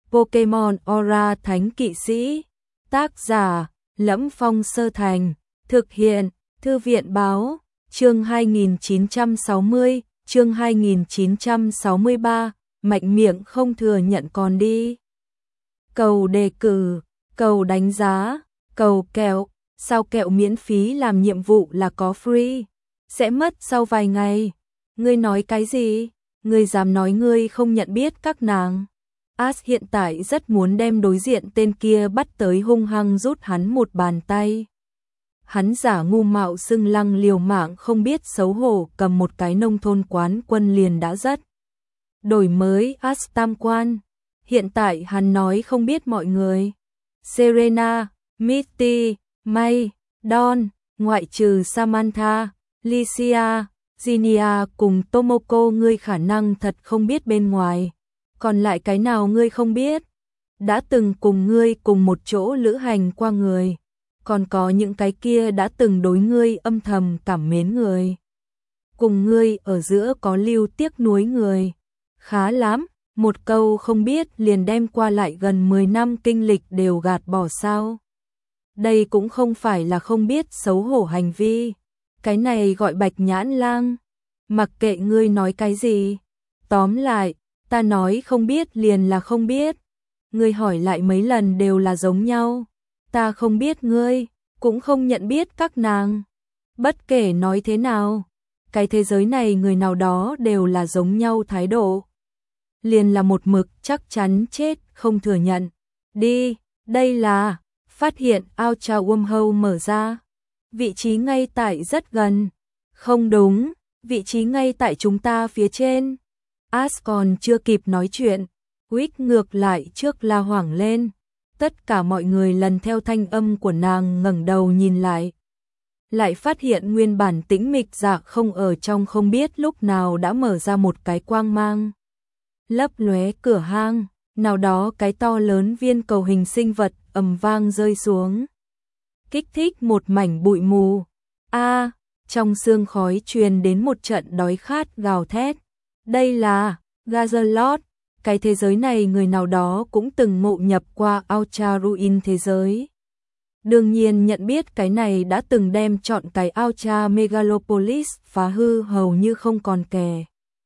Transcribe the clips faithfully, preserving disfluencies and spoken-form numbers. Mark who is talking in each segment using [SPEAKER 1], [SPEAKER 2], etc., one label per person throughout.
[SPEAKER 1] Pokemon Aura Thánh Kỵ Sĩ. Tác giả: Lẫm Phong Sơ Thành. Thực hiện: Thư viện báo. Chương hai nghìn chín trăm sáu mươi, chương hai nghìn chín trăm sáu mươi ba, mạnh miệng không thừa nhận còn đi. Cầu đề cử, cầu đánh giá, cầu kẹo, sao kẹo miễn phí làm nhiệm vụ là có free, sẽ mất sau vài ngày. Ngươi nói cái gì? Ngươi dám nói ngươi không nhận biết các nàng? Ash hiện tại rất muốn đem đối diện tên kia bắt tới hung hăng rút hắn một bàn tay. Hắn giả ngu mạo xưng lăng liều mạng không biết xấu hổ cầm một cái nông thôn quán quân liền đã rất. Đổi mới Ash tam quan. Hiện tại hắn nói không biết mọi người. Serena, Misty, May, Dawn, ngoại trừ Samantha, Licia, Zinnia cùng Tomoko ngươi khả năng thật không biết bên ngoài. Còn lại cái nào ngươi không biết? Đã từng cùng ngươi cùng một chỗ lữ hành qua người. Còn có những cái kia đã từng đối ngươi âm thầm cảm mến người. Cùng ngươi ở giữa có lưu tiếc nuối người. Khá lắm, một câu không biết liền đem qua lại gần mười năm kinh lịch đều gạt bỏ sao. Đây cũng không phải là không biết xấu hổ hành vi. Cái này gọi bạch nhãn lang. Mặc kệ ngươi nói cái gì. Tóm lại, ta nói không biết liền là không biết. Ngươi hỏi lại mấy lần đều là giống nhau. Ta không biết ngươi, cũng không nhận biết các nàng. Bất kể nói thế nào, cái thế giới này người nào đó đều là giống nhau thái độ. Liền là một mực chắc chắn chết, không thừa nhận. Đi, đây là, phát hiện Ultra Wormhole mở ra. Vị trí ngay tại rất gần. Không đúng, vị trí ngay tại chúng ta phía trên. Ash còn chưa kịp nói chuyện, Wick ngược lại trước la hoảng lên. Tất cả mọi người lần theo thanh âm của nàng ngẩng đầu nhìn lại. Lại phát hiện nguyên bản tĩnh mịch dạ không ở trong không biết lúc nào đã mở ra một cái quang mang. Lấp lóe cửa hang, nào đó cái to lớn viên cầu hình sinh vật ầm vang rơi xuống. Kích thích một mảnh bụi mù. A, à, trong sương khói truyền đến một trận đói khát gào thét. Đây là Gazalot. Cái thế giới này người nào đó cũng từng ngộ nhập qua Ultra Ruin thế giới. Đương nhiên nhận biết cái này đã từng đem chọn cái Ultra Megalopolis phá hư hầu như không còn kẻ.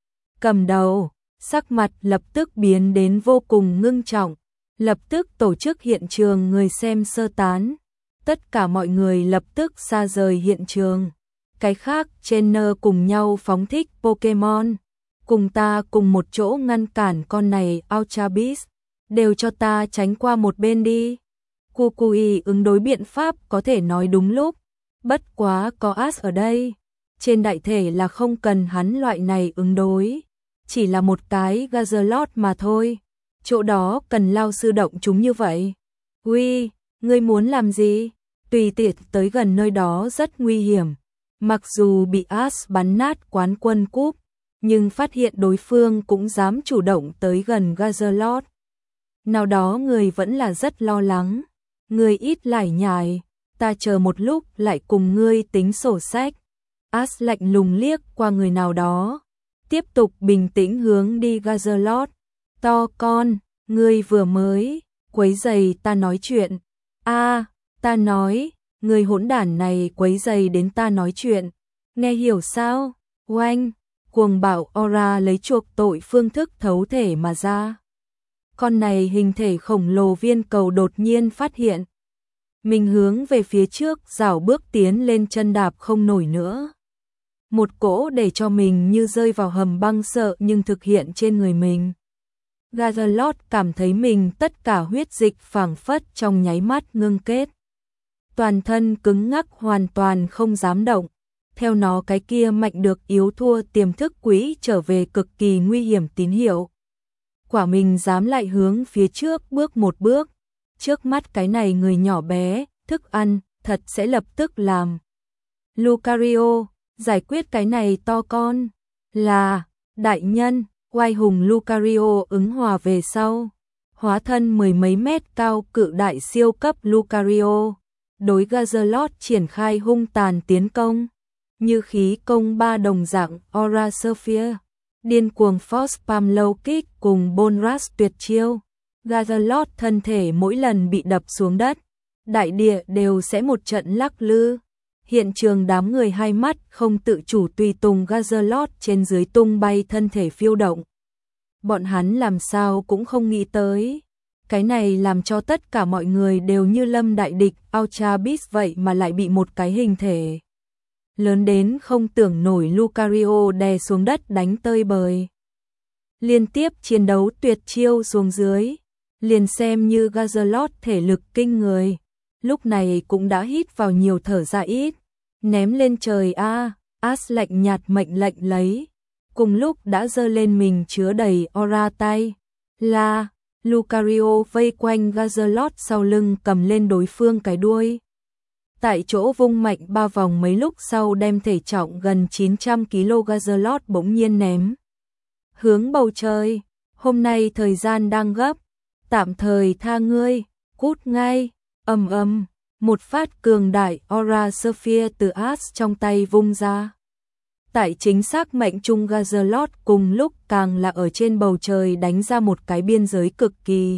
[SPEAKER 1] Cầm đầu, sắc mặt lập tức biến đến vô cùng ngưng trọng, lập tức tổ chức hiện trường người xem sơ tán. Tất cả mọi người lập tức xa rời hiện trường. Cái khác, trainer cùng nhau phóng thích Pokemon. Cùng ta cùng một chỗ ngăn cản con này Ultra Beast, đều cho ta tránh qua một bên đi. Kukui ứng đối biện pháp có thể nói đúng lúc, bất quá có Ash ở đây. Trên đại thể là không cần hắn loại này ứng đối, chỉ là một cái Gazalot mà thôi. Chỗ đó cần lao sư động chúng như vậy. Uy, ngươi muốn làm gì? Tùy tiện tới gần nơi đó rất nguy hiểm. Mặc dù bị Ash bắn nát quán quân cúp, nhưng phát hiện đối phương cũng dám chủ động tới gần Gazalot. Nào đó người vẫn là rất lo lắng. Ngươi ít lải nhải, ta chờ một lúc lại cùng ngươi tính sổ sách. Ash lạnh lùng liếc qua người nào đó, tiếp tục bình tĩnh hướng đi Gazalot. To con, ngươi vừa mới quấy rầy ta nói chuyện. A, à, ta nói, người hỗn đản này quấy rầy đến ta nói chuyện. Nghe hiểu sao? Oanh! Cuồng bạo Aura lấy chuộc tội phương thức thấu thể mà ra. Con này hình thể khổng lồ viên cầu đột nhiên phát hiện. Mình hướng về phía trước rảo bước tiến lên chân đạp không nổi nữa. Một cỗ để cho mình như rơi vào hầm băng sợ nhưng thực hiện trên người mình. Gazalot cảm thấy mình tất cả huyết dịch phảng phất trong nháy mắt ngưng kết. Toàn thân cứng ngắc hoàn toàn không dám động. Theo nó cái kia mạnh được yếu thua tiềm thức quỹ trở về cực kỳ nguy hiểm tín hiệu. Quả mình dám lại hướng phía trước bước một bước. Trước mắt cái này người nhỏ bé, thức ăn, thật sẽ lập tức làm. Lucario, giải quyết cái này to con. Là, đại nhân, oai hùng Lucario ứng hòa về sau. Hóa thân mười mấy mét cao cự đại siêu cấp Lucario. Đối Gazalot triển khai hung tàn tiến công. Như khí công ba đồng dạng Aura Sphere, điên cuồng Force Palm Low Kick cùng Bone Rush tuyệt chiêu. Gazalot thân thể mỗi lần bị đập xuống đất, đại địa đều sẽ một trận lắc lư. Hiện trường đám người hai mắt không tự chủ tùy tùng Gazalot trên dưới tung bay thân thể phiêu động. Bọn hắn làm sao cũng không nghĩ tới. Cái này làm cho tất cả mọi người đều như lâm đại địch, Ultra Beast vậy mà lại bị một cái hình thể lớn đến không tưởng nổi Lucario đè xuống đất đánh tơi bời. Liên tiếp chiến đấu tuyệt chiêu xuống dưới, liền xem như Gazalot thể lực kinh người, lúc này cũng đã hít vào nhiều thở ra ít, ném lên trời a, As lạnh nhạt mệnh lệnh lấy, cùng lúc đã giơ lên mình chứa đầy aura tay, là Lucario vây quanh Gazalot sau lưng cầm lên đối phương cái đuôi. Tại chỗ vung mạnh ba vòng mấy lúc sau đem thể trọng gần chín trăm ki lô gam Gazalot bỗng nhiên ném hướng bầu trời. Hôm nay thời gian đang gấp, tạm thời tha ngươi, cút ngay. Ầm ầm, một phát cường đại Aura Sphere từ As trong tay vung ra. Tại chính xác mệnh trung Gazalot cùng lúc càng là ở trên bầu trời đánh ra một cái biên giới cực kỳ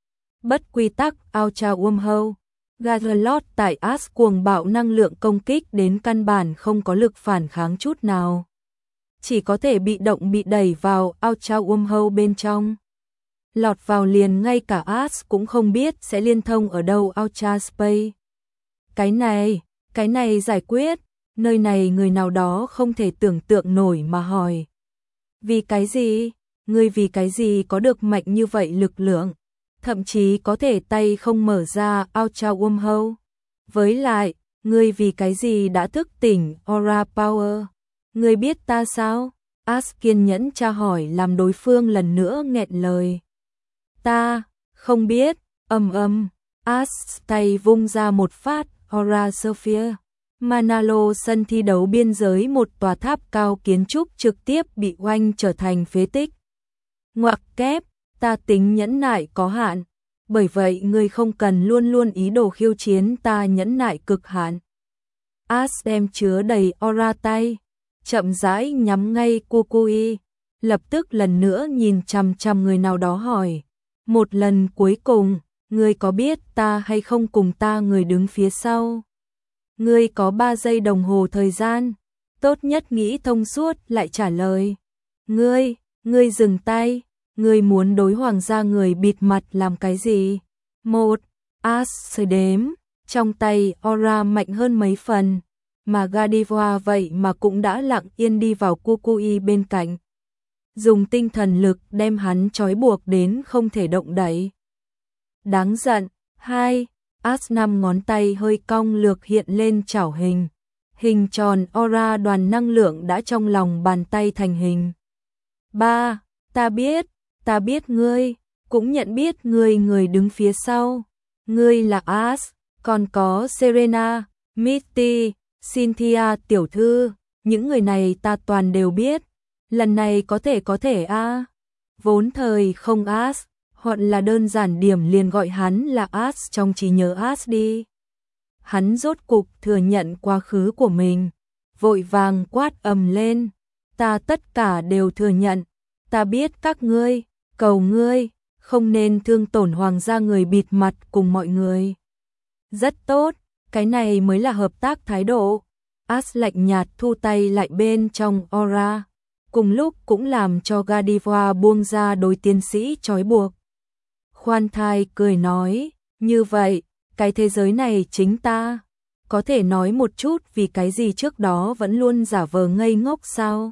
[SPEAKER 1] bất quy tắc Ultra Wormhole. Gazalot tại As cuồng bạo năng lượng công kích đến căn bản không có lực phản kháng chút nào, chỉ có thể bị động bị đẩy vào Ultra Wormhole bên trong. Lọt vào liền ngay cả As cũng không biết sẽ liên thông ở đâu Ultra Space. Cái này, cái này giải quyết, nơi này người nào đó không thể tưởng tượng nổi mà hỏi. Vì cái gì? Ngươi vì cái gì có được mạnh như vậy lực lượng? Thậm chí có thể tay không mở ra Ultra Wormhole. Với lại, ngươi vì cái gì đã thức tỉnh Aura Power? Ngươi biết ta sao? As kiên nhẫn tra hỏi làm đối phương lần nữa nghẹn lời. Ta, không biết, ầm ầm, As tay vung ra một phát Aura Sphere. Manalo sân thi đấu biên giới một tòa tháp cao kiến trúc trực tiếp bị oanh trở thành phế tích. Ngoặc kép, ta tính nhẫn nại có hạn, bởi vậy ngươi không cần luôn luôn ý đồ khiêu chiến ta nhẫn nại cực hạn. As đem chứa đầy aura tay, chậm rãi nhắm ngay Kukui, lập tức lần nữa nhìn chằm chằm người nào đó hỏi. Một lần cuối cùng, ngươi có biết ta hay không cùng ta người đứng phía sau? Ngươi có ba giây đồng hồ thời gian, tốt nhất nghĩ thông suốt lại trả lời. Ngươi, ngươi dừng tay, ngươi muốn đối hoàng gia người bịt mặt làm cái gì? Một, As đếm, trong tay aura mạnh hơn mấy phần, mà Godiva vậy mà cũng đã lặng yên đi vào Kukui bên cạnh. Dùng tinh thần lực đem hắn trói buộc đến không thể động đậy. Đáng giận. Hai, As năm ngón tay hơi cong lược hiện lên chảo hình. Hình tròn aura đoàn năng lượng đã trong lòng bàn tay thành hình. Ba, ta biết, ta biết ngươi, cũng nhận biết ngươi người đứng phía sau. Ngươi là As, còn có Serena, Misty, Cynthia tiểu thư, những người này ta toàn đều biết. Lần này có thể có thể a. À. Vốn thời không As, hoặc là đơn giản điểm liền gọi hắn là As trong trí nhớ As đi. Hắn rốt cục thừa nhận quá khứ của mình, vội vàng quát ầm lên, ta tất cả đều thừa nhận, ta biết các ngươi, cầu ngươi, không nên thương tổn hoàng gia người bịt mặt cùng mọi người. Rất tốt, cái này mới là hợp tác thái độ. As lạnh nhạt thu tay lại bên trong aura, cùng lúc cũng làm cho Godiva buông ra đối tiến sĩ trói buộc. Khoan thai cười nói, như vậy, cái thế giới này chính ta, có thể nói một chút vì cái gì trước đó vẫn luôn giả vờ ngây ngốc sao?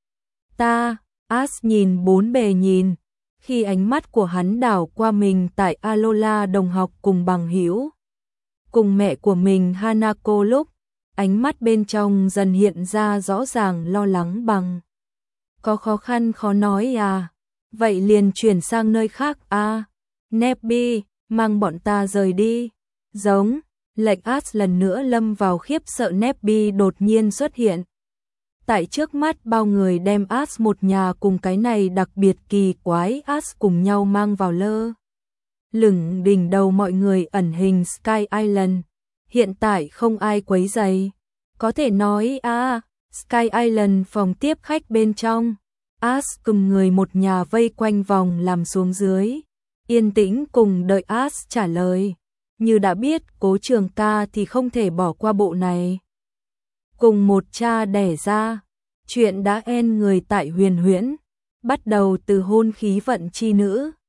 [SPEAKER 1] Ta, As nhìn bốn bề nhìn, khi ánh mắt của hắn đảo qua mình tại Alola đồng học cùng bằng hữu, cùng mẹ của mình Hanako lúc, ánh mắt bên trong dần hiện ra rõ ràng lo lắng bằng. Có khó khăn khó nói à, vậy liền chuyển sang nơi khác à, Nebby, mang bọn ta rời đi. Giống, lệnh As lần nữa lâm vào khiếp sợ Nebby đột nhiên xuất hiện. Tại trước mắt bao người đem As một nhà cùng cái này đặc biệt kỳ quái As cùng nhau mang vào lơ. Lửng đỉnh đầu mọi người ẩn hình Sky Island, hiện tại không ai quấy rầy. Có thể nói à, Sky Island phòng tiếp khách bên trong, As cùng người một nhà vây quanh vòng làm xuống dưới. yên tĩnh cùng đợi As trả lời. Như đã biết Cố Trường Ca thì không thể bỏ qua bộ này. Cùng một cha đẻ ra, chuyện đã en người tại Huyền Huyễn, bắt đầu từ hôn khí vận chi nữ,